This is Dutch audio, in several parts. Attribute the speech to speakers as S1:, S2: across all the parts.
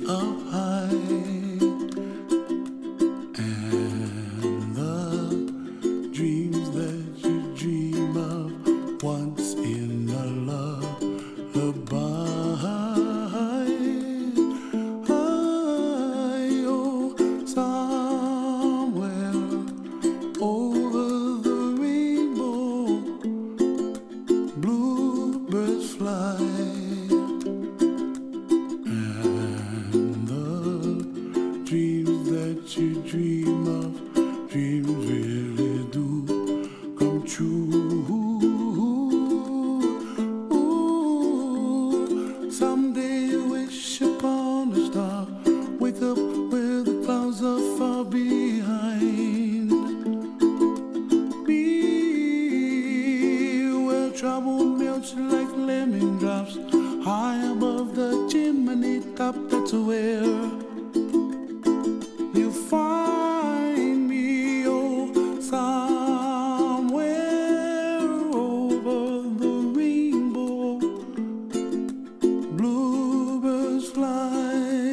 S1: up high, and the dreams that you dream of once in a lullaby. Oh, somewhere over the rainbow, bluebirds fly. Dreams that you dream of, dreams really do come true. Ooh, someday you wish upon a star, wake up where the clouds are far behind. Be where trouble melts like lemon drops, high above the chimney top. That's where you find me, oh, somewhere over the rainbow, bluebirds fly,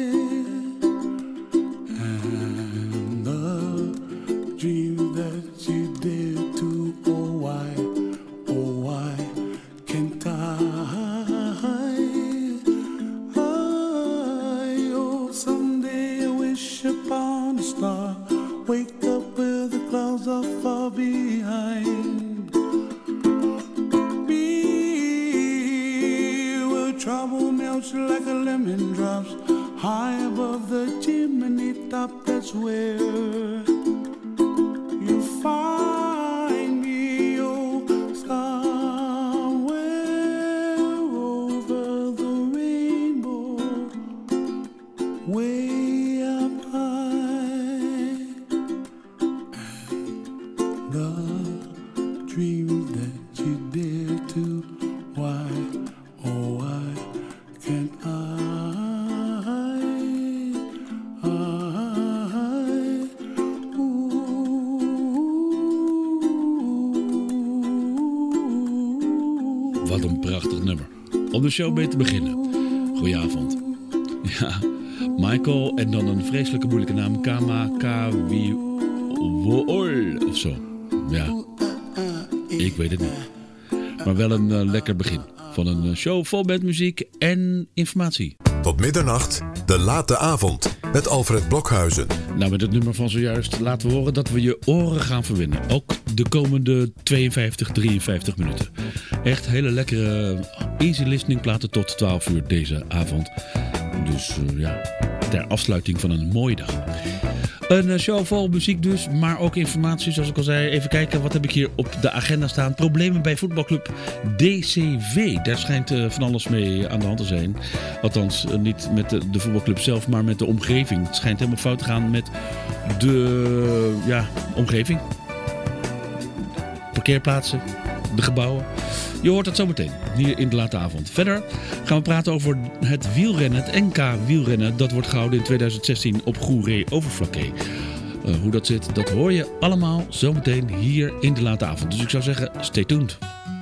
S1: and the dreams that you dare to, oh why can't I? Someday I wish upon a star, wake up where the clouds are far behind. Be where trouble melts like a lemon drops, high above the chimney top. That's where you find me, oh, somewhere over the rainbow, way up high, and the dreams that you dare to, why, oh why can't I?
S2: Wat een prachtig nummer. Om de show mee te beginnen. Goedenavond. Ja, Michael en dan een vreselijke moeilijke naam. Kamawiwool of zo. Ja, ik weet het niet. Maar wel een lekker begin van een show vol met muziek en informatie.
S3: Tot middernacht, de late avond met Alfred Blokhuizen.
S2: Nou, met het nummer van zojuist laten we horen dat we je oren gaan verwinnen. Ook de komende 52, 53 minuten. Echt hele lekkere easy listening platen tot 12 uur deze avond. Dus ja, ter afsluiting van een mooie dag. Een show vol muziek dus, maar ook informatie zoals ik al zei. Even kijken, wat heb ik hier op de agenda staan? Problemen bij voetbalclub DCV. Daar schijnt van alles mee aan de hand te zijn. Althans, niet met de voetbalclub zelf, maar met de omgeving. Het schijnt helemaal fout te gaan met de omgeving. Parkeerplaatsen, de gebouwen. Je hoort het zo meteen, hier in de late avond. Verder gaan we praten over het wielrennen, het NK wielrennen. Dat wordt gehouden in 2016 op Goeree-Overflakkee. Hoe dat zit, dat hoor je allemaal zometeen hier in de late avond. Dus ik zou zeggen, stay tuned.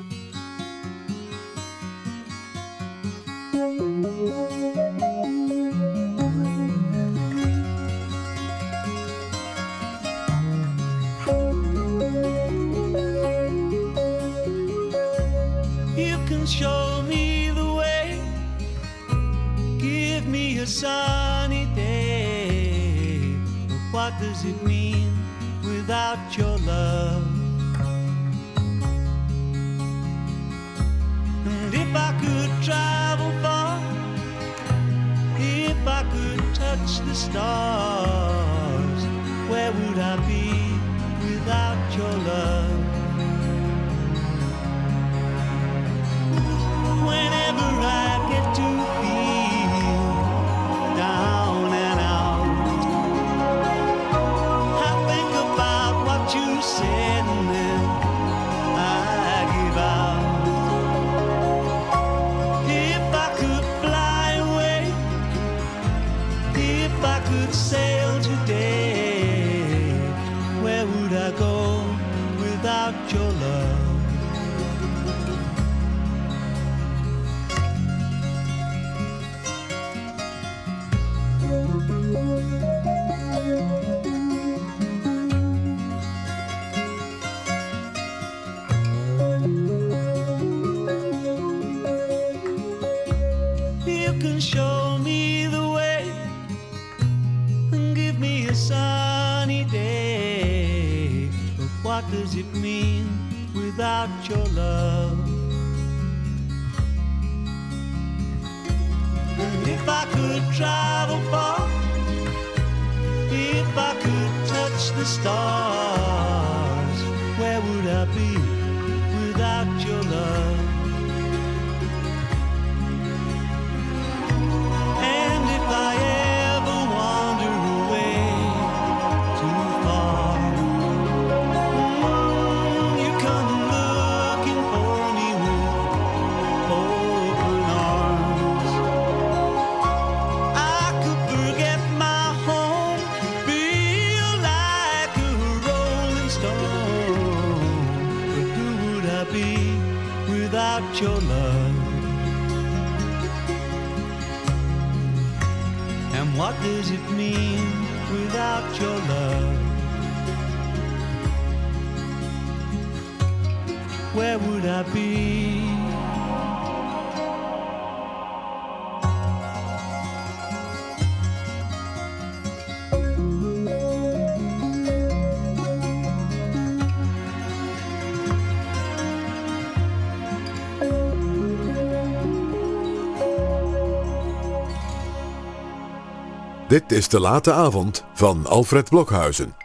S4: Show me the way, give me a sunny day. But what does it mean without your love? And if I could travel far, if I could touch the stars, where would I be without your love? Whenever I get to feel down and out, I think about what you said and then I give out. If I could fly away, if I could sail today, where would I go without your love? does it mean without your love? And if I could travel far, if I could touch the stars, where would I be without your love? And if I ever wander away too far, you come looking for me with open arms. I could forget my home, feel like a rolling stone. But who would I be without your love? And what does it mean without your love? Where would I be?
S3: Dit is De Late Avond van Alfred Blokhuizen.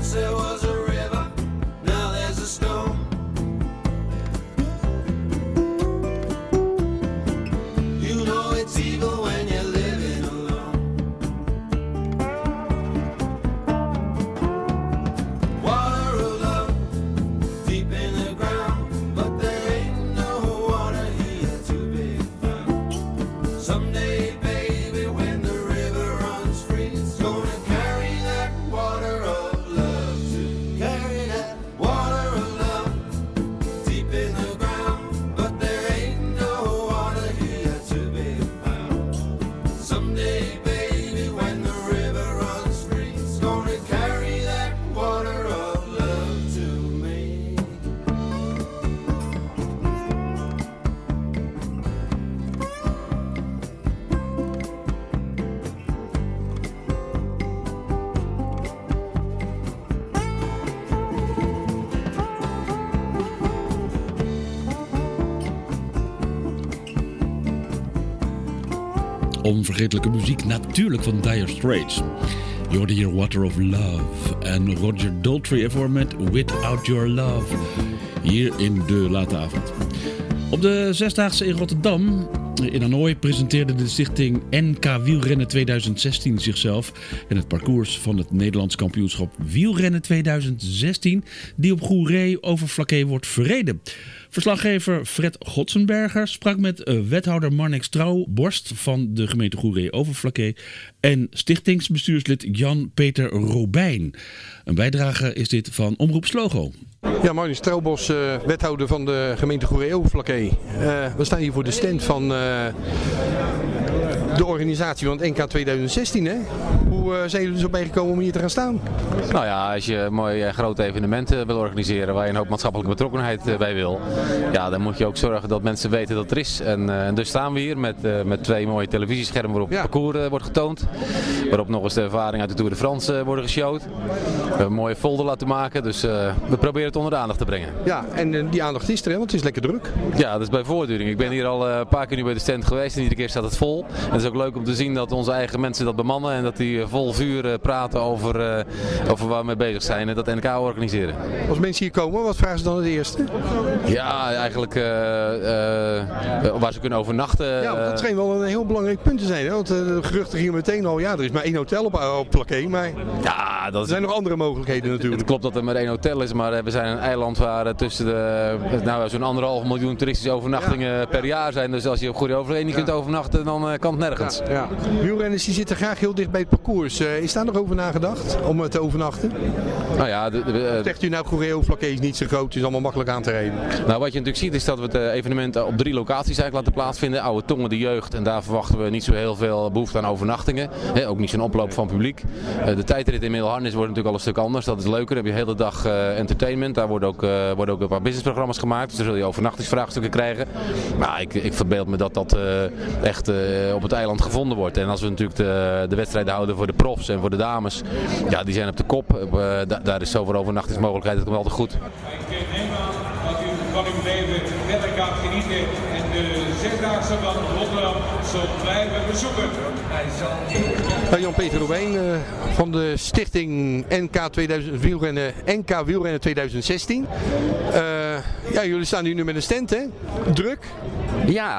S5: Once there was a river, now there's a stone. You know it's evil when you're living alone. Water of love, deep in the ground, but there ain't no water here to be found. Someday, baby, when the river runs free, it's gonna carry that water of love to carry that water of love deep in the ground, but there ain't no water here to be found. Someday, baby, when the river runs free, it's gonna carry that water of love to me.
S2: Onvergetelijke muziek natuurlijk van Dire Straits. Je hoorde hier Water of Love en Roger Daltrey ervoor met Without Your Love. Hier in de late avond. Op de Zesdaagse in Rotterdam, in Hanoi, presenteerde de stichting NK Wielrennen 2016 zichzelf en het parcours van het Nederlands kampioenschap Wielrennen 2016, die op Goeree-Overflakkee wordt verreden. Verslaggever Fred Gotsenberger sprak met wethouder Marnix Trouwborst van de gemeente Goeree-Overflakkee en stichtingsbestuurslid Jan-Peter Robijn. Een bijdrage is dit van Omroep Slogo.
S6: Ja, Marnix Trouwborst, wethouder van de gemeente Goeree-Overflakkee. We staan hier voor de stand van de organisatie van het NK 2016. Hè? Hoe zijn jullie er zo bijgekomen om hier te gaan staan?
S7: Nou ja, als je mooie grote evenementen wil organiseren waar je een hoop maatschappelijke betrokkenheid bij wil, ja, dan moet je ook zorgen dat mensen weten dat het er is. En dus staan we hier met twee mooie televisieschermen waarop het parcours wordt getoond. Waarop nog eens de ervaring uit de Tour de France worden geshowd. We hebben een mooie folder laten maken, dus we proberen het onder de aandacht te brengen.
S6: Ja, en die aandacht is er, hè, want het is lekker druk.
S7: Ja, dat is bij voortduring. Ik ben hier al een paar keer nu bij de stand geweest en iedere keer staat het vol. En het is ook leuk om te zien dat onze eigen mensen dat bemannen en dat die vol vuur praten over waar we mee bezig zijn en dat NK organiseren.
S6: Als mensen hier komen, wat vragen ze dan het eerste?
S7: Ja, eigenlijk waar ze kunnen overnachten.
S6: Ja, dat schijnt wel een heel belangrijk punt te zijn. Hè? Want de geruchten gingen meteen al, ja, er is maar 1 hotel op Plaqué, maar
S7: ja,
S6: er zijn nog andere mogelijkheden natuurlijk.
S7: Het klopt dat er maar 1 hotel is, maar we zijn een eiland waar tussen zo'n 1,5 miljoen toeristische overnachtingen per jaar zijn. Dus als je op Goeree-Overflakkee niet kunt overnachten, dan kan het nergens.
S6: Ja. Wielrenners die zitten graag heel dicht bij het parcours. Is daar nog over nagedacht om te overnachten?
S7: Nou ja,
S6: zegt u nou, Goeree-Overflakkee is niet zo groot, het is allemaal makkelijk aan te rijden?
S7: Nou, wat je natuurlijk ziet is dat we het evenement op 3 locaties eigenlijk laten plaatsvinden. Oude Tongen, de jeugd, en daar verwachten we niet zo heel veel behoefte aan overnachtingen. Ook niet zo'n oploop van publiek. De tijdrit in Middelharnis wordt natuurlijk al een stuk anders. Dat is leuker. Dan heb je de hele dag entertainment. Daar worden ook een paar businessprogramma's gemaakt. Dus daar zul je overnachtingsvraagstukken krijgen. Maar ik verbeeld me dat echt op het eiland gevonden wordt. En als we natuurlijk de wedstrijden houden voor de profs en voor de dames, ja, die zijn op de kop. Daar is zoveel overnachtingsmogelijkheid. Dat komt altijd goed.
S8: Ik neem aan dat u van uw leven verder gaat genieten en de Zesdaagse van Rotterdam zult blijven bezoeken.
S6: Jan-Peter Robijn van de stichting NK Wielrennen 2016. Ja, jullie staan hier nu met een stand, hè? Druk.
S9: Ja,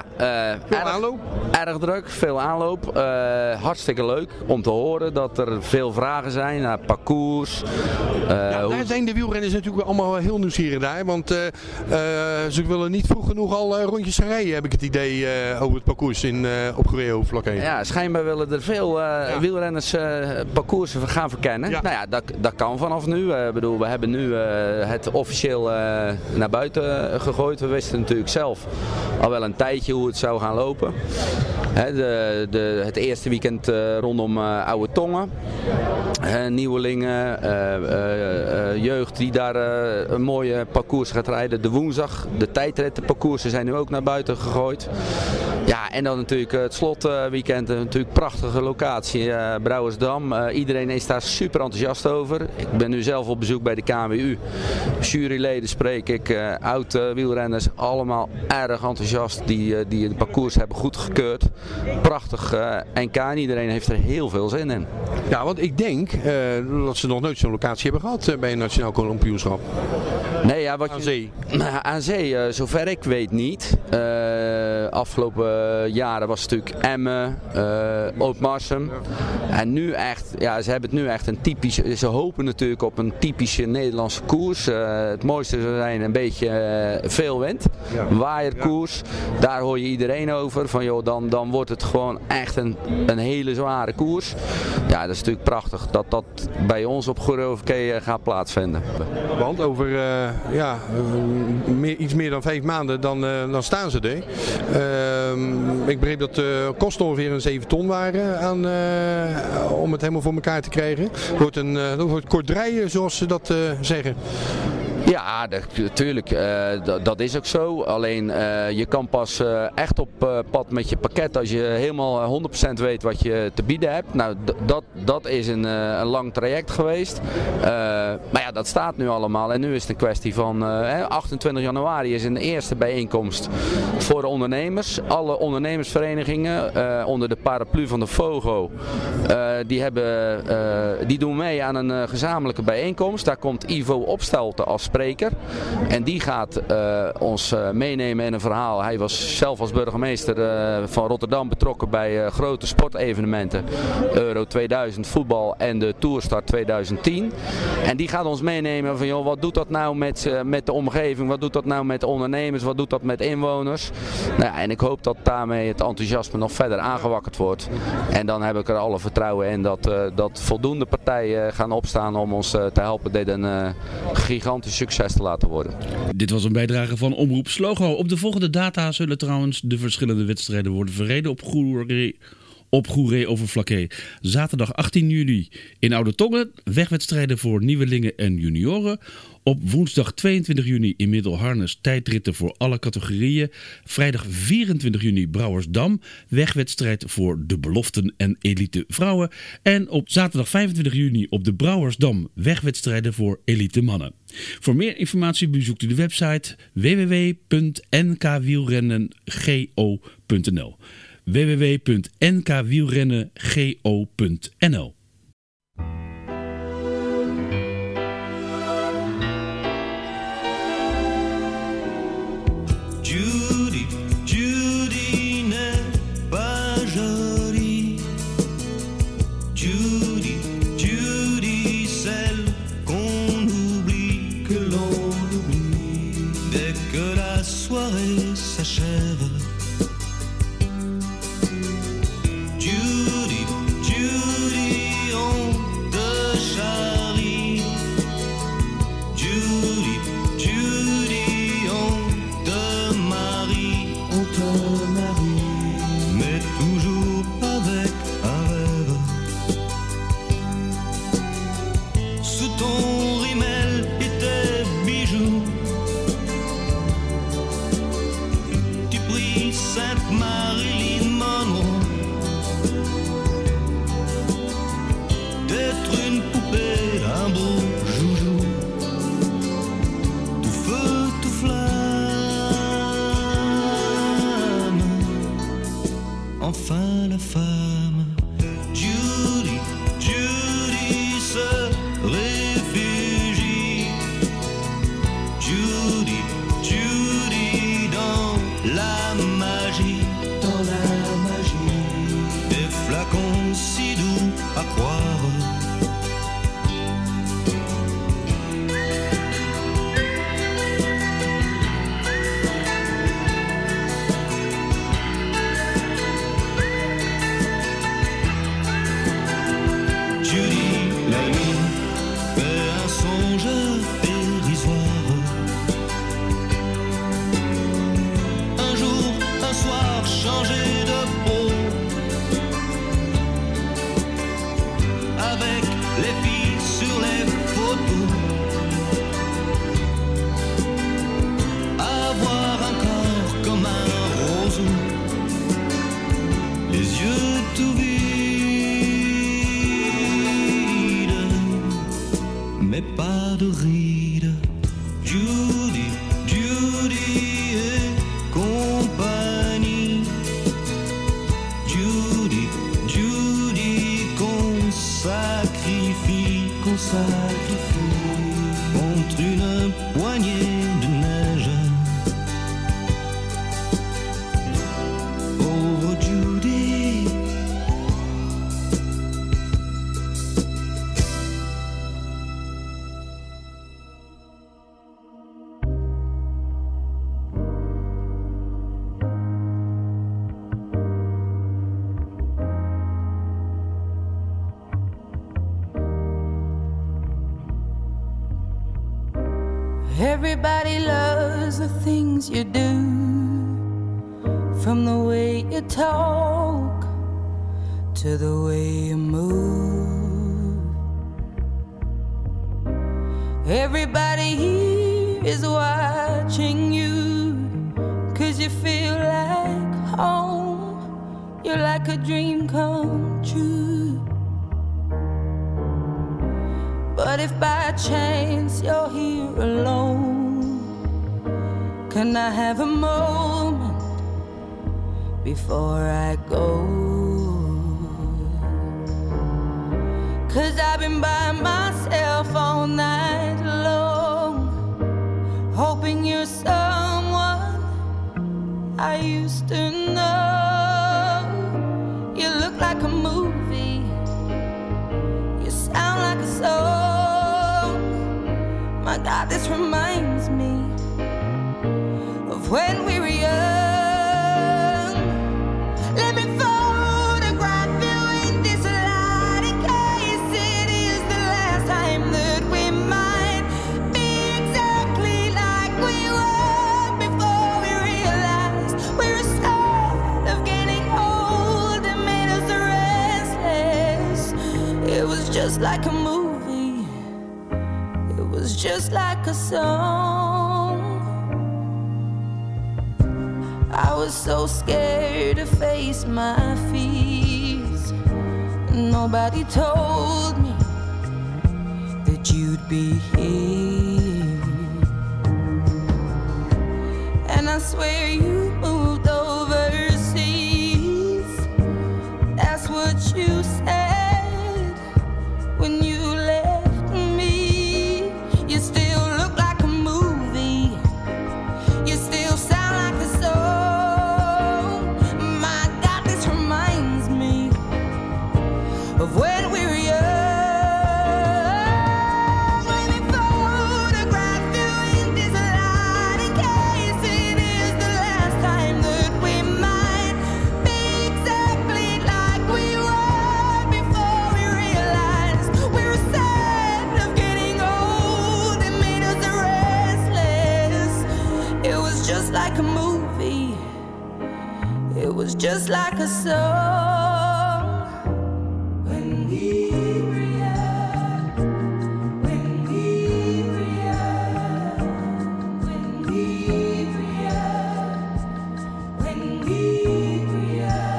S9: erg druk, veel aanloop. Hartstikke leuk om te horen dat er veel vragen zijn naar parcours.
S6: Daar zijn de wielrenners natuurlijk allemaal heel nieuwsgierig naar. Want ze willen niet vroeg genoeg al rondjes gaan rijden, heb ik het idee, over het parcours op Goeree-Overflakkee.
S9: Ja, schijnbaar willen er veel wielrenners parcoursen gaan verkennen. Ja. Nou ja, dat kan vanaf nu. We hebben nu het officieel naar buiten gegooid. We wisten natuurlijk zelf al wel een tijdje hoe het zou gaan lopen. Het eerste weekend rondom Oude Tongen. Nieuwelingen, jeugd die daar een mooie parcours gaat rijden. De woensdag, de tijdrittenparcoursen zijn nu ook naar buiten gegooid. Ja, en dan natuurlijk het slotweekend, natuurlijk prachtige locatie, Brouwersdam. Iedereen is daar super enthousiast over. Ik ben nu zelf op bezoek bij de KNWU. Juryleden spreek ik, oud-wielrenners, allemaal erg enthousiast die het parcours hebben goedgekeurd. Prachtig NK en iedereen heeft er heel veel zin in.
S6: Ja, want ik denk dat ze nog nooit zo'n locatie hebben gehad bij een nationaal kampioenschap.
S9: Nee, ja,
S6: aan zee.
S9: Aan zee, zover ik weet niet. Afgelopen jaren was het natuurlijk Emmen, Oud-Marsum. En nu echt, ja, ze hebben het nu echt een typische, ze hopen natuurlijk op een typische Nederlandse koers. Het mooiste zou zijn een beetje veel wind. Waaierkoers, daar hoor je iedereen over. Van joh, dan wordt het gewoon echt een hele zware koers. Ja, dat is natuurlijk prachtig dat dat bij ons op Goeree gaat plaatsvinden.
S6: Want over iets meer dan 5 maanden dan staan ze er. Ik begreep dat de kosten ongeveer een 7 ton waren om het helemaal voor elkaar te krijgen. Het wordt kort draaien, zoals ze dat zeggen.
S9: Ja, natuurlijk. Dat is ook zo. Alleen je kan pas echt op pad met je pakket als je helemaal 100% weet wat je te bieden hebt. Nou, dat is een lang traject geweest. Maar ja, dat staat nu allemaal. En nu is het een kwestie van 28 januari is een eerste bijeenkomst voor de ondernemers. Alle ondernemersverenigingen onder de paraplu van de FOGO, die doen mee aan een gezamenlijke bijeenkomst. Daar komt Ivo Opstelten als spreker. En die gaat ons meenemen in een verhaal. Hij was zelf als burgemeester van Rotterdam betrokken bij grote sportevenementen. Euro 2000 voetbal en de Tourstart 2010. En die gaat ons meenemen van joh, wat doet dat nou met de omgeving? Wat doet dat nou met ondernemers? Wat doet dat met inwoners? Nou ja, en ik hoop dat daarmee het enthousiasme nog verder aangewakkerd wordt. En dan heb ik er alle vertrouwen in dat voldoende partijen gaan opstaan om ons te helpen dit een gigantisch succes te laten worden.
S2: Dit was een bijdrage van Omroep Slogo. Op de volgende data zullen trouwens de verschillende wedstrijden worden verreden op Goeree over Vlakke. Zaterdag 18 juli in Oude Tongen. Wegwedstrijden voor nieuwelingen en junioren. Op woensdag 22 juni in Middelharnis tijdritten voor alle categorieën. Vrijdag 24 juni Brouwersdam. Wegwedstrijd voor de beloften en elite vrouwen. En op zaterdag 25 juni op de Brouwersdam wegwedstrijden voor elite mannen. Voor meer informatie bezoekt u de website www.nkwielrennengo.nl www.nkwielrennengo.nl
S4: Judy, Judy n'est pas jolie. Judy, Judy, celle qu'on oublie, que l'on oublie dès que la soirée s'achève. Judy, Judy, on te charrie. Judy, Judy, on te marie, mais toujours avec un rêve. Sous ton rimel et tes bijoux, tu pries Sainte Marilyn Monroe d'être une poupée, un beau joujou, tout feu, tout flamme, enfin la femme. Judy, Judy se réfugie pas de ride. Judy, Judy et compagnie. Judy, Judy qu'on sacrifie contre une poignée de neige. Pauvre Judy.
S10: Everybody loves the things you do, from the way you talk to the way you move. Everybody here is watching you, 'cause you feel like home. You're like a dream come true. But if by chance you're here alone, can I have a moment before I go? 'Cause I've been by myself all night long, hoping you're someone I used to know. You look like a movie, you sound like a song. My God, this reminds me of when we were young. Let me photograph you in this light, in case it is the last time that we might be exactly like we were before we realized we were scared of getting old and made us restless. It was just like a movie, it was just like a song. I was so scared to face my fears. Nobody told me that you'd be here. And I swear you moved overseas. That's what you said when you left me. You still look like a movie, you still sound like a song. My God, this reminds me of when we were young. Let me photograph you in this light, in case it is the last time that we might be exactly like we were before we realized we were sad of getting old and made us restless. It was just like a movie, it was just like a song. When we were young, when we were young, when we were young, when we were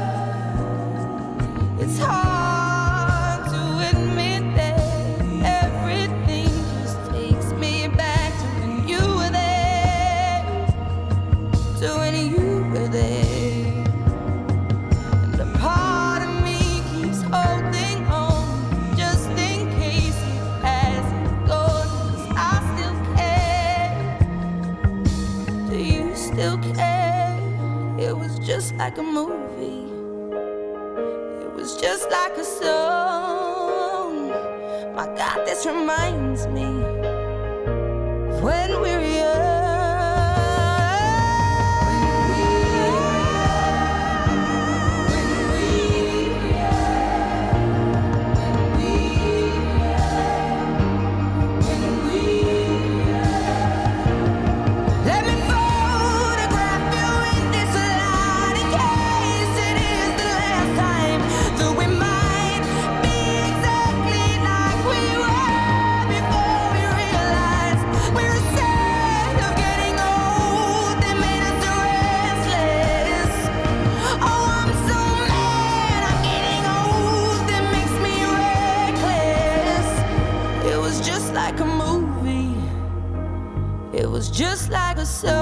S10: young. It's hard to admit that everything just takes me back to when you were there, to when you were there. And a part of me keeps holding on, just in case it hasn't gone, 'cause I still care. Do you still care? It was just like a movie, it was just like a song. My God, this reminds me of when we were young. Let me photograph you in this light, in case it is the last time that we might be exactly like we were before we realized we were sad It was just like a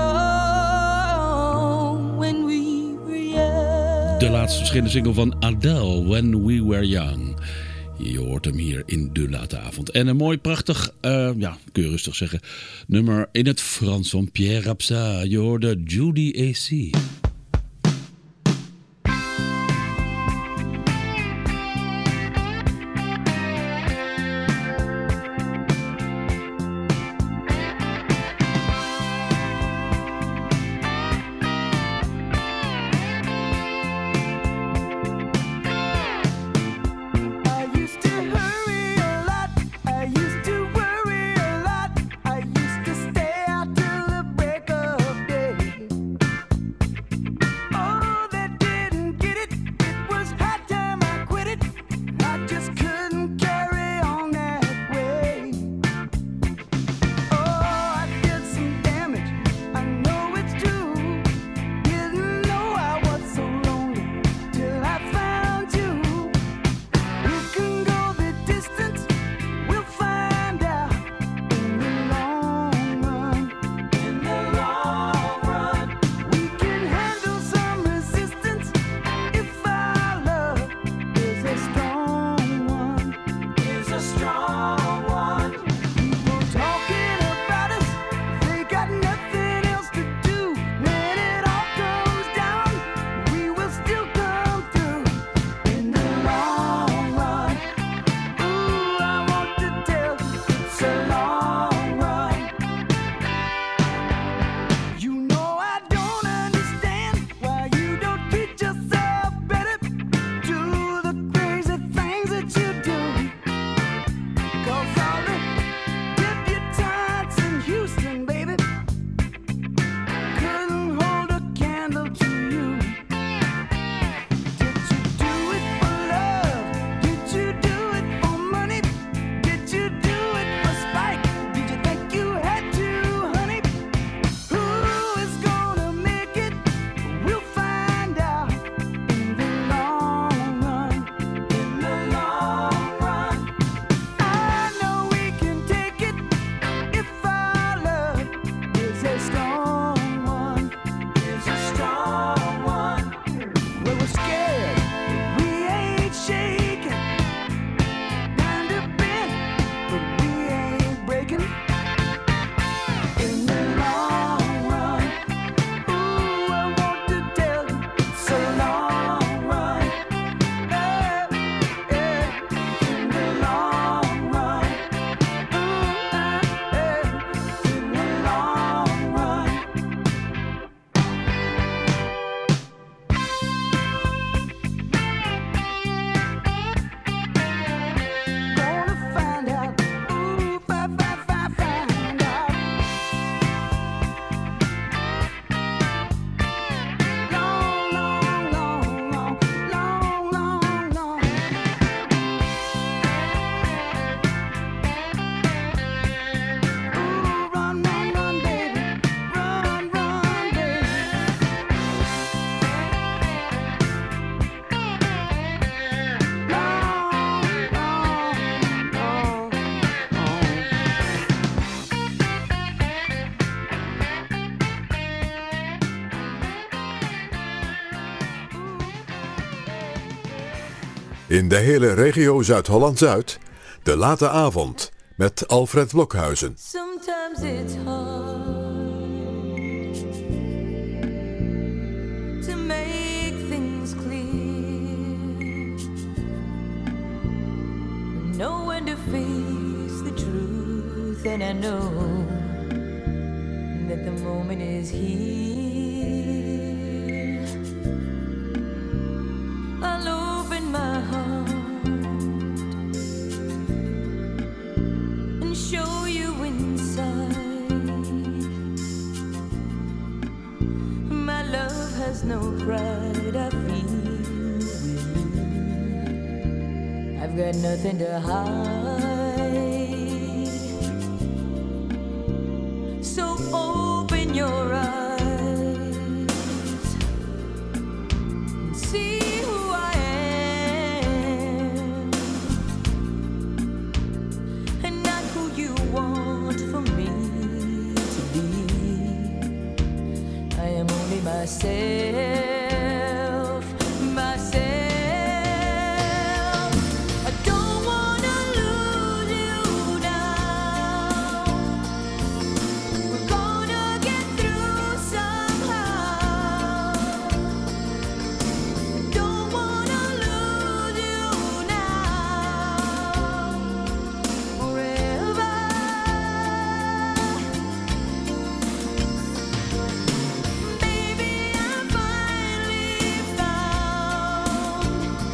S10: song when we were young.
S2: De laatst verschenen single van Adele, When We Were Young. Je hoort hem hier in De Late Avond. En een mooi, prachtig, ja, kun je rustig zeggen, nummer in het Frans van Pierre Rapsat. Je hoorde Judy A.C.
S3: In de hele regio Zuid-Holland-Zuid, De Late Avond met Alfred Blokhuizen.
S10: Sometimes it's hard to make things clear, know when to face the truth, and I know that the moment is here. I'll open my heart and show you inside. My love has no pride, I feel with you. I've got nothing to hide. So open your eyes and see who I am, and not who you want for me to be. myself, myself. I don't wanna lose you now. We're gonna get through somehow. Don't wanna lose you now. Forever. Baby, I finally found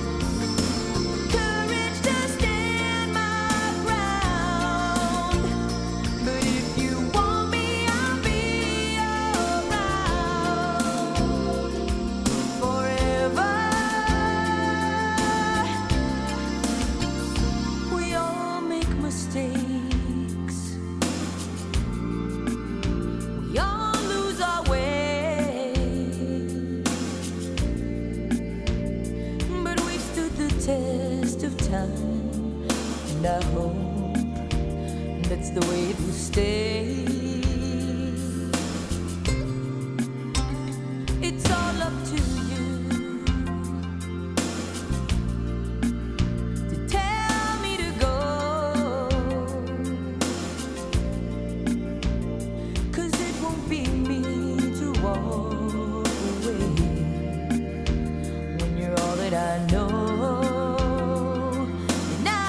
S10: courage to stand my ground. But if you want me, I'll be around forever. We all make mistakes. We all lose our way. But we stood the test of time. And I hope that's the way it will stay. It's all up to you to tell me to go. 'Cause it won't be me to walk away when you're all that I know. And I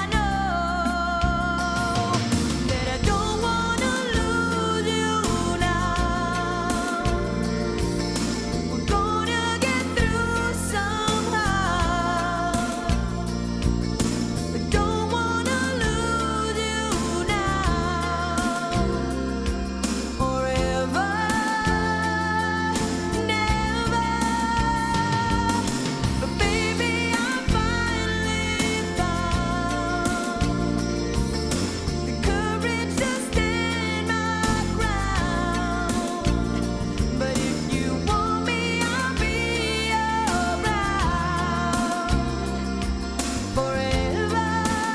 S10: know that I don't wanna lose you now. We're gonna get through somehow. I don't wanna lose you now. Forever, never. But baby, I finally found the courage to stand my ground. But if you want me, I'll be around forever,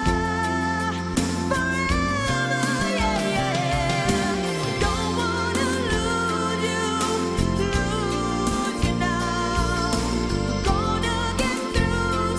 S10: forever, yeah, yeah. Don't wanna lose you now. Gonna get through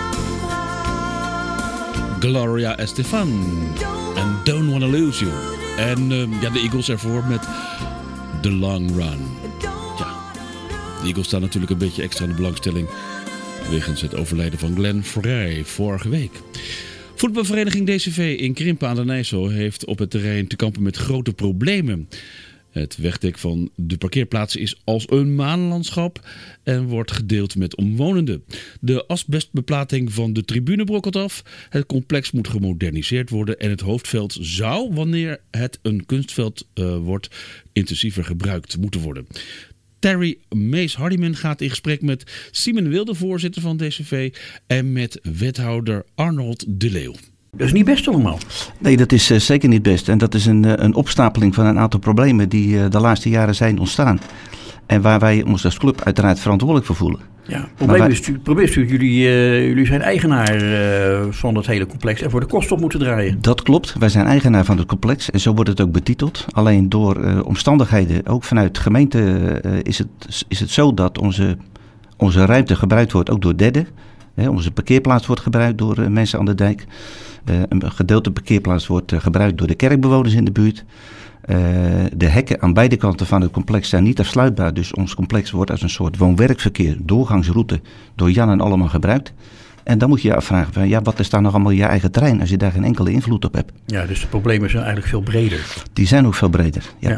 S10: somehow.
S2: Gloria Estefan en Don't Wanna Lose You. En ja, de Eagles ervoor met The Long Run. Ja, de Eagles staan natuurlijk een beetje extra in de belangstelling wegens het overlijden van Glenn Frey vorige week. Voetbalvereniging DCV in Krimpen aan den IJssel heeft op het terrein te kampen met grote problemen. Het wegdek van de parkeerplaatsen is als een maanlandschap en wordt gedeeld met omwonenden. De asbestbeplating van de tribune brokkelt af. Het complex moet gemoderniseerd worden en het hoofdveld zou, wanneer het een kunstveld wordt, intensiever gebruikt moeten worden. Terry Mees-Hardiman gaat in gesprek met Simon Wilde, voorzitter van DCV, en met wethouder Arnold de Leeuw.
S11: Dat is niet best allemaal.
S12: Nee, dat is zeker niet best. En dat is een opstapeling van een aantal problemen die de laatste jaren zijn ontstaan. En waar wij ons als club uiteraard verantwoordelijk voor voelen.
S11: Ja, het probleem is natuurlijk, jullie zijn eigenaar van het hele complex en voor de kosten op moeten draaien.
S12: Dat klopt, wij zijn eigenaar van het complex en zo wordt het ook betiteld. Alleen door omstandigheden, ook vanuit de gemeente, is het zo dat onze ruimte gebruikt wordt ook door derden. Onze parkeerplaats wordt gebruikt door mensen aan de dijk. Een gedeelte parkeerplaats wordt gebruikt door de kerkbewoners in de buurt. De hekken aan beide kanten van het complex zijn niet afsluitbaar. Dus ons complex wordt als een soort woon-werkverkeer, doorgangsroute, door Jan en allemaal gebruikt. En dan moet je je afvragen van, ja, wat is dan nog allemaal je eigen terrein als je daar geen enkele invloed op hebt.
S11: Ja, dus de problemen zijn eigenlijk veel breder.
S12: Die zijn ook veel breder, ja.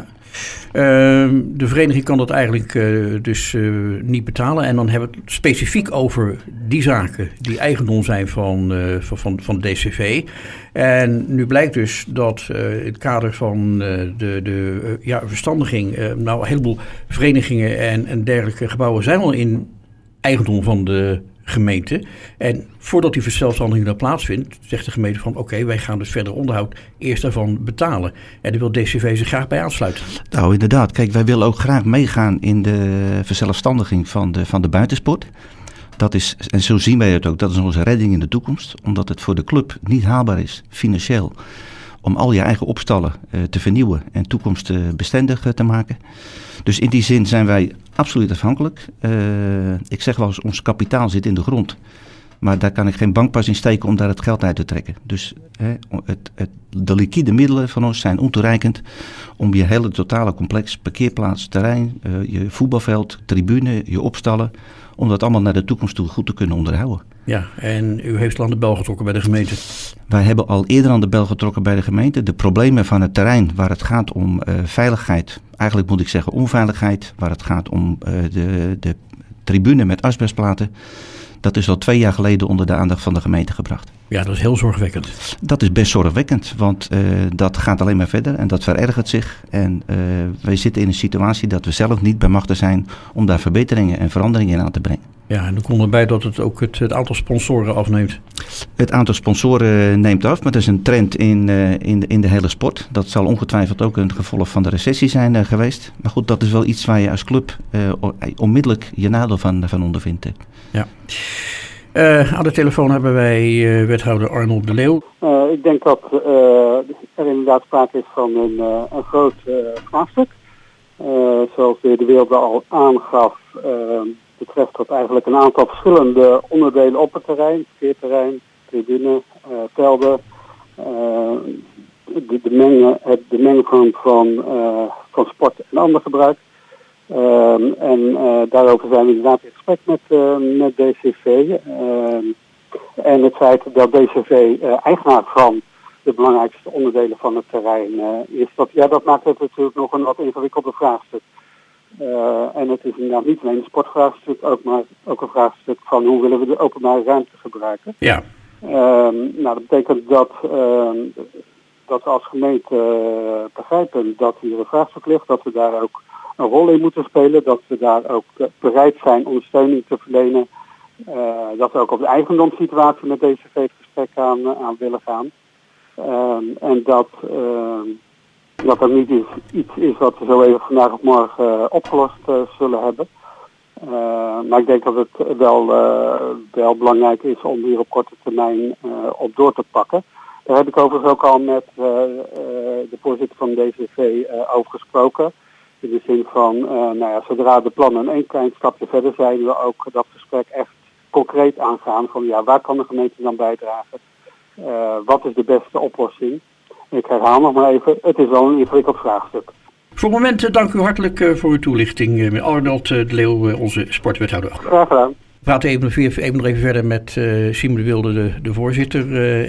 S11: De vereniging kan dat eigenlijk niet betalen. En dan hebben we het specifiek over die zaken die eigendom zijn van DCV. En nu blijkt dus dat in het kader van de verstandiging, een heleboel verenigingen en dergelijke gebouwen zijn al in eigendom van de gemeente. En voordat die verzelfstandiging dan plaatsvindt, zegt de gemeente van oké, wij gaan dus verder onderhoud eerst daarvan betalen. En daar wil DCV zich graag bij aansluiten.
S12: Nou, inderdaad. Kijk, wij willen ook graag meegaan in de verzelfstandiging van de buitensport. Dat is, en zo zien wij het ook, dat is onze redding in de toekomst. Omdat het voor de club niet haalbaar is, financieel, om al je eigen opstallen te vernieuwen en toekomstbestendig te maken. Dus in die zin zijn wij absoluut afhankelijk. Ik zeg wel eens, ons kapitaal zit in de grond. Maar daar kan ik geen bankpas in steken om daar het geld uit te trekken. Dus de liquide middelen van ons zijn ontoereikend om je hele totale complex, parkeerplaats, terrein, je voetbalveld, tribune, je opstallen, om dat allemaal naar de toekomst toe goed te kunnen onderhouden.
S11: Ja, en u heeft al aan de bel getrokken bij de gemeente.
S12: Wij hebben al eerder aan de bel getrokken bij de gemeente. De problemen van het terrein waar het gaat om veiligheid, eigenlijk moet ik zeggen onveiligheid, waar het gaat om de tribune met asbestplaten, dat is al 2 jaar geleden onder de aandacht van de gemeente gebracht.
S11: Ja, dat is heel zorgwekkend.
S12: Dat is best zorgwekkend, want dat gaat alleen maar verder en dat verergert zich. En wij zitten in een situatie dat we zelf niet bij machten zijn om daar verbeteringen en veranderingen in aan te brengen.
S11: Ja, en er komt erbij dat het ook het aantal sponsoren afneemt.
S12: Het aantal sponsoren neemt af, maar dat is een trend in de hele sport. Dat zal ongetwijfeld ook een gevolg van de recessie zijn geweest. Maar goed, dat is wel iets waar je als club onmiddellijk je nadeel van ondervindt.
S11: Ja. Aan de telefoon hebben wij wethouder Arnold de Leeuw.
S13: Ik denk dat er inderdaad sprake is van een groot vraagstuk. Zoals de Wilde al aangaf, betreft dat eigenlijk een aantal verschillende onderdelen op het terrein. Verkeerterrein, tribune, velden. De mengvorm van sport en ander gebruik. Daarover zijn we inderdaad in gesprek met DCV. En het feit dat DCV eigenaar van de belangrijkste onderdelen van het terrein is, dat maakt het natuurlijk nog een wat ingewikkelder vraagstuk. En het is inderdaad niet alleen een sportvraagstuk, maar ook een vraagstuk van hoe willen we de openbare ruimte gebruiken.
S11: Ja.
S13: Dat betekent dat we als gemeente begrijpen dat hier een vraagstuk ligt, dat we daar ook een rol in moeten spelen, dat we daar ook bereid zijn ondersteuning te verlenen, dat we ook op de eigendomssituatie met DCV het gesprek aan willen gaan. En dat dat niet iets is wat we zo even vandaag of morgen opgelost zullen hebben. Maar ik denk dat het wel belangrijk is om hier op korte termijn op door te pakken. Daar heb ik overigens ook al met de voorzitter van DCV over gesproken. In de zin van, zodra de plannen een klein stapje verder zijn, we ook dat gesprek echt concreet aangaan. Van waar kan de gemeente dan bijdragen? Wat is de beste oplossing? Ik herhaal nog maar even, het is wel een ingewikkeld vraagstuk.
S11: Voor het moment dank u hartelijk voor uw toelichting. Met Arnold de Leeuw, onze sportwethouder.
S13: Graag gedaan.
S11: We praten even nog even verder met Simon de Wilde, de voorzitter.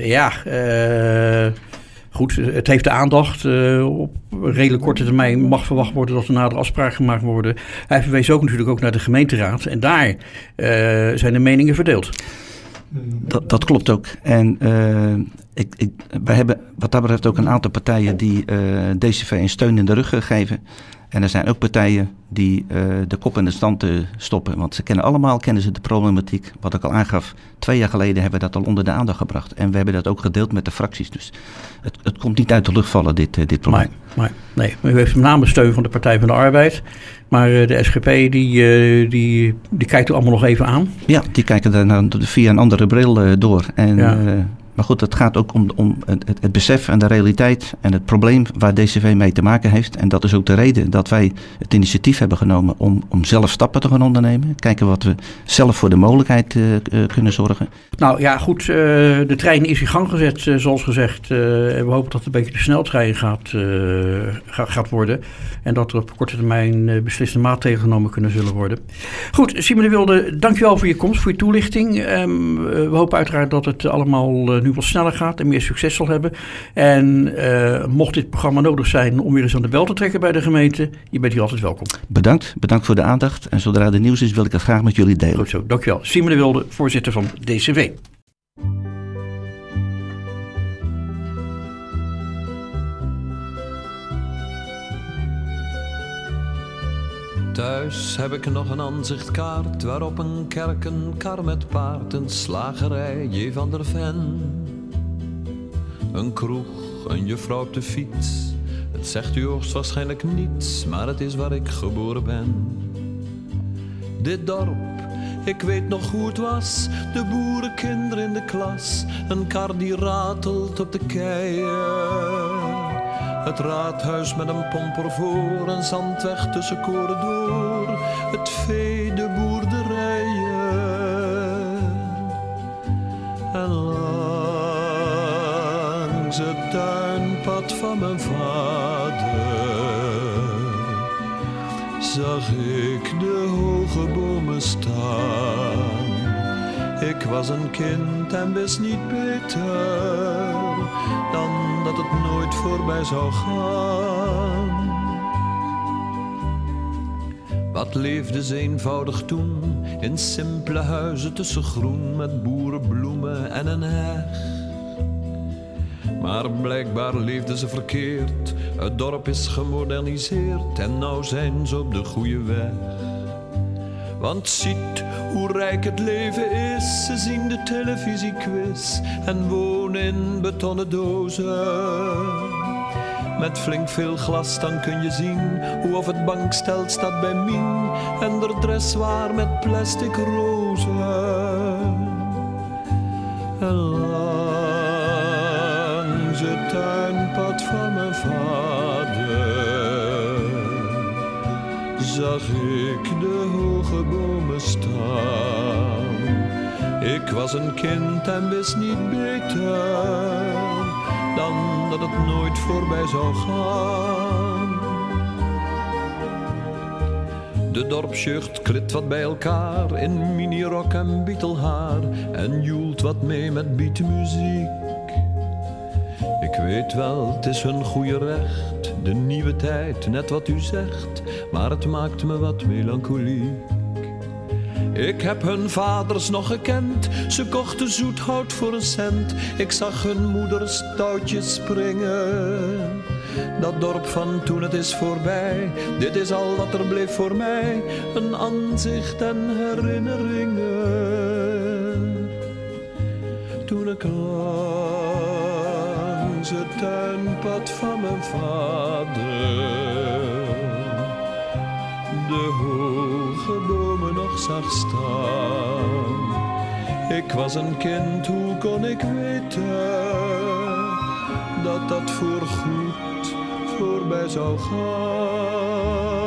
S11: Goed, het heeft de aandacht. Op redelijk korte termijn mag verwacht worden dat er nadere afspraken gemaakt worden. Hij verwees ook natuurlijk ook naar de gemeenteraad. En daar zijn de meningen verdeeld.
S12: Dat klopt ook. En wij hebben wat dat betreft ook een aantal partijen die DCV een steun in de rug geven. En er zijn ook partijen die de kop in de stand stoppen. Want ze kennen ze de problematiek. Wat ik al aangaf, 2 jaar geleden hebben we dat al onder de aandacht gebracht. En we hebben dat ook gedeeld met de fracties. Dus het komt niet uit de lucht vallen, dit probleem.
S11: Nee, u heeft met name steun van de Partij van de Arbeid. Maar de SGP die kijkt er allemaal nog even aan.
S12: Ja, die kijken daar via een andere bril door. En, maar goed, het gaat ook om het besef en de realiteit en het probleem waar DCV mee te maken heeft. En dat is ook de reden dat wij het initiatief hebben genomen om zelf stappen te gaan ondernemen. Kijken wat we zelf voor de mogelijkheid kunnen zorgen.
S11: Nou ja, goed, de trein is in gang gezet, zoals gezegd. En we hopen dat het een beetje de sneltrein gaat worden. En dat er op korte termijn besliste maatregelen genomen kunnen zullen worden. Goed, Simon de Wilde, dankjewel voor je komst, voor je toelichting. We hopen uiteraard dat het allemaal nu wat sneller gaat en meer succes zal hebben. En mocht dit programma nodig zijn om weer eens aan de bel te trekken bij de gemeente, je bent hier altijd welkom.
S12: Bedankt voor de aandacht. En zodra er nieuws is, wil ik het graag met jullie delen.
S11: Goed zo, dankjewel. Simon de Wilde, voorzitter van DCV.
S14: Thuis heb ik nog een aanzichtkaart waarop een kerk, een kar met paard, een slagerij, J. van der Ven. Een kroeg, een juffrouw op de fiets. Het zegt u hoogstwaarschijnlijk niets, maar het is waar ik geboren ben. Dit dorp, ik weet nog hoe het was, de boerenkinderen in de klas. Een kar die ratelt op de keien. Het raadhuis met een pomper voor, een zandweg tussen koren door, het vee, de boerderijen. En langs het tuinpad van mijn vader zag ik de hoge bomen staan. Ik was een kind en wist niet beter dan dat het nooit voorbij zou gaan. Wat leefde ze eenvoudig toen, in simpele huizen tussen groen met boerenbloemen en een heg. Maar blijkbaar leefden ze verkeerd, het dorp is gemoderniseerd en nou zijn ze op de goede weg. Want ziet hoe rijk het leven is, ze zien de televisiequiz en wonen in betonnen dozen. Met flink veel glas dan kun je zien hoe of het bankstel staat bij Mien en de dressoir met plastic rozen. En langs het tuinpad van mijn vader zag ik de hoge bomen staan. Ik was een kind en wist niet beter dan dat het nooit voorbij zou gaan. De dorpsjeugd klit wat bij elkaar in minirok en bietelhaar en joelt wat mee met beatmuziek. Ik weet wel, het is hun goede recht, de nieuwe tijd, net wat u zegt, maar het maakt me wat melancholiek. Ik heb hun vaders nog gekend, ze kochten zoethout voor een cent. Ik zag hun moeders touwtjes springen. Dat dorp van toen, het is voorbij, dit is al wat er bleef voor mij. Een aanzicht en herinneringen. Toen ik langs het tuinpad van mijn vader de hoge bomen nog zag staan. Ik was een kind, hoe kon ik weten dat dat voorgoed voorbij zou gaan?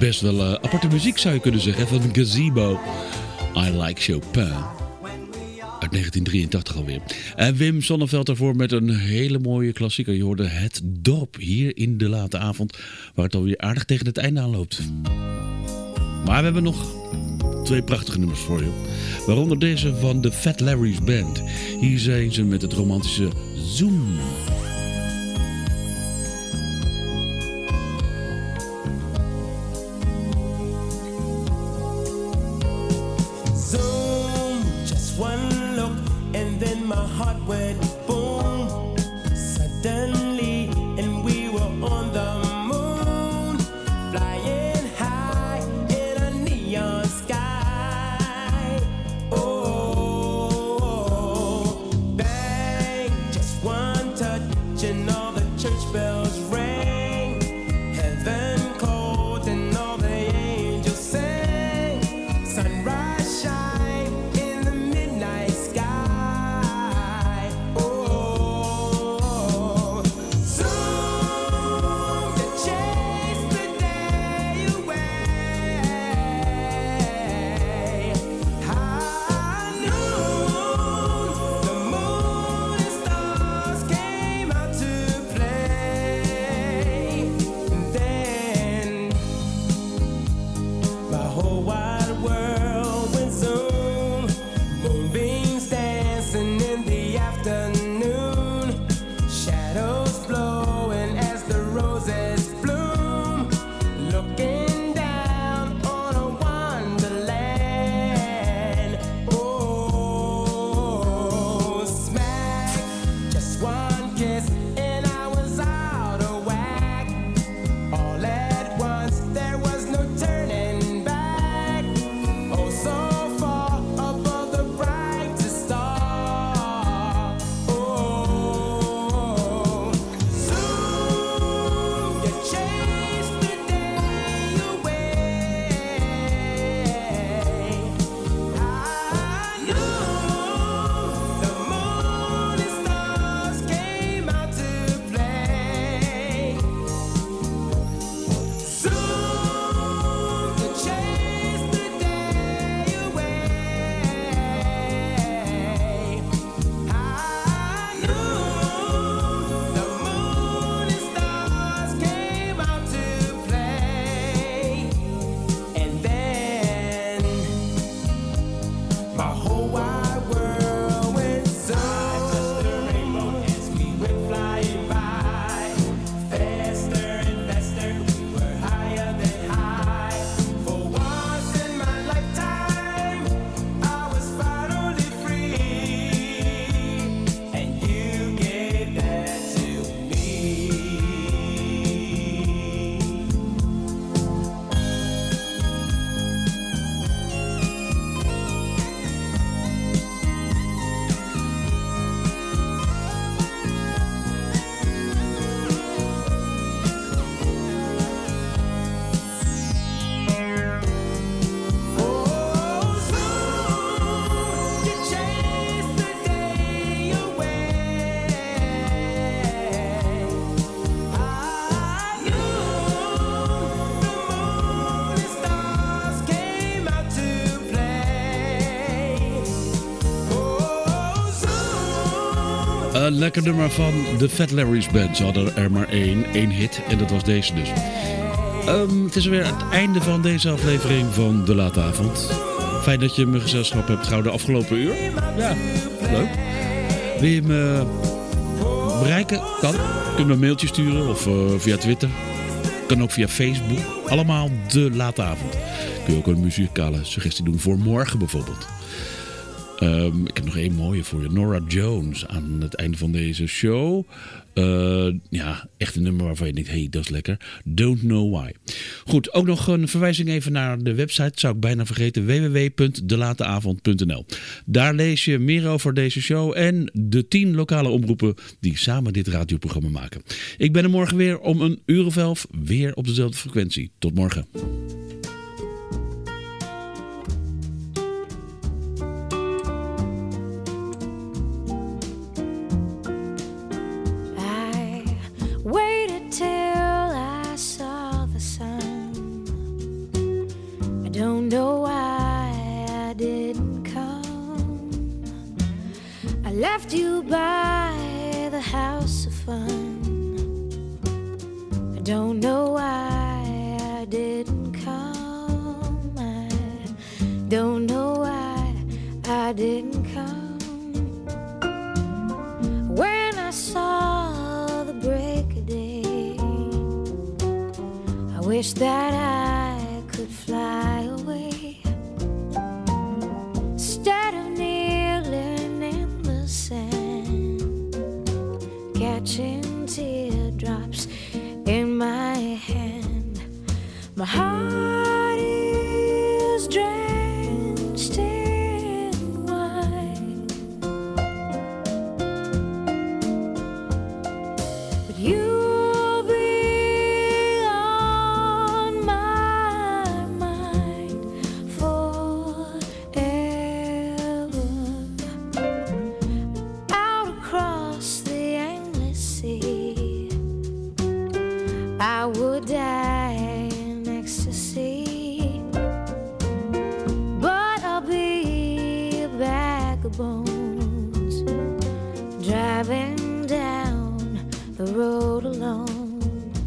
S2: best wel aparte muziek zou je kunnen zeggen. Van Gazebo. I Like Chopin. Uit 1983 alweer. En Wim Sonneveld daarvoor met een hele mooie klassieker. Je hoorde Het Dorp hier in de late avond. Waar het alweer aardig tegen het einde aanloopt. Maar we hebben nog 2 prachtige nummers voor je. Waaronder deze van de Fat Larry's Band. Hier zijn ze met het romantische Zoom.
S15: Zoom, just one look and then my heart went boom. Suddenly, and we were on the moon, flying high in a neon sky. Oh, bang, just one touch and all the church bells rang. Heaven called and all the angels sang. Sunrise shine in the midnight sky. Oh, zoom to chase the day away. High noon, the moon and stars came out to play. Then my whole wide world went zoom. Moonbeams dancing in the afternoon. Shadows flowing as the roses bloom. Looking down on a wonderland. Oh, smack, just one kiss and I was out of whack. All at once there was no turning back. Oh, so far above the brightest star. Oh, zoom, you chase the day away. I knew the moon and stars came out to play. Zoom to chase the day away. I knew the moon and stars came out to play. And then my whole wide world went zoom. I touched the rainbow as we went flying by. Faster and faster, we were higher than high. For once in my lifetime, I was finally free. And you gave that to me. Oh, zoom, you chase the day away. I knew the moon and stars came out to play. Oh, zoom.
S2: Een lekker nummer van de Fat Larry's Band. Ze hadden er maar één hit en dat was deze dus. Het is weer het einde van deze aflevering van De Late Avond. Fijn dat je me gezelschap hebt gehouden de afgelopen uur. Ja, leuk. Wil je me bereiken? Kan. Je kunt me een mailtje sturen of via Twitter. Kan ook via Facebook. Allemaal De Late Avond. Kun je ook een muzikale suggestie doen voor morgen bijvoorbeeld. Ik heb nog één mooie voor je. Norah Jones aan het einde van deze show. Ja, echt een nummer waarvan je denkt, hey, dat is lekker. Don't Know Why. Goed, ook nog een verwijzing even naar de website. Zou ik bijna vergeten. www.delateavond.nl. Daar lees je meer over deze show en de 10 lokale omroepen die samen dit radioprogramma maken. Ik ben er morgen weer om 11:00 weer op dezelfde frequentie. Tot morgen.
S16: Waited till I saw the sun I left you by the house of fun. I don't know why I didn't come. I don't know why I didn't come. When I saw the break of day, I wish that I could fly away. Instead of kneeling in the sand, catching teardrops in my hand, my heart is drenched in wine. But you'll be on my mind forever. Out across the endless sea, I would die in ecstasy, but I'll be a bag of bones, driving down the road alone.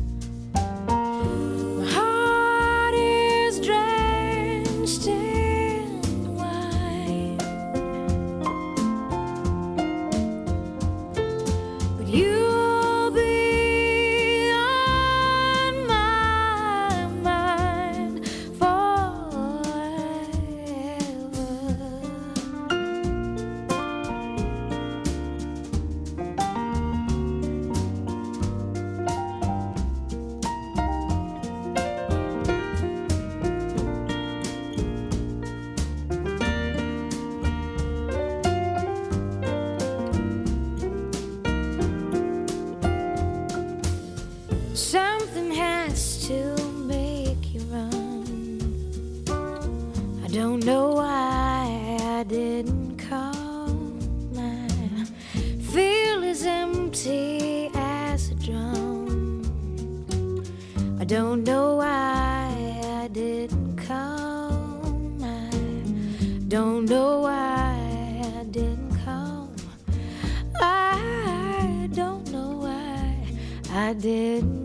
S16: My heart is drenched in wine, but you'll be on my mind forever. Something has to make you run. I don't know why I didn't come. I feel as empty as a drum. I don't know why I didn't come. I don't know why I didn't come. I don't know why I didn't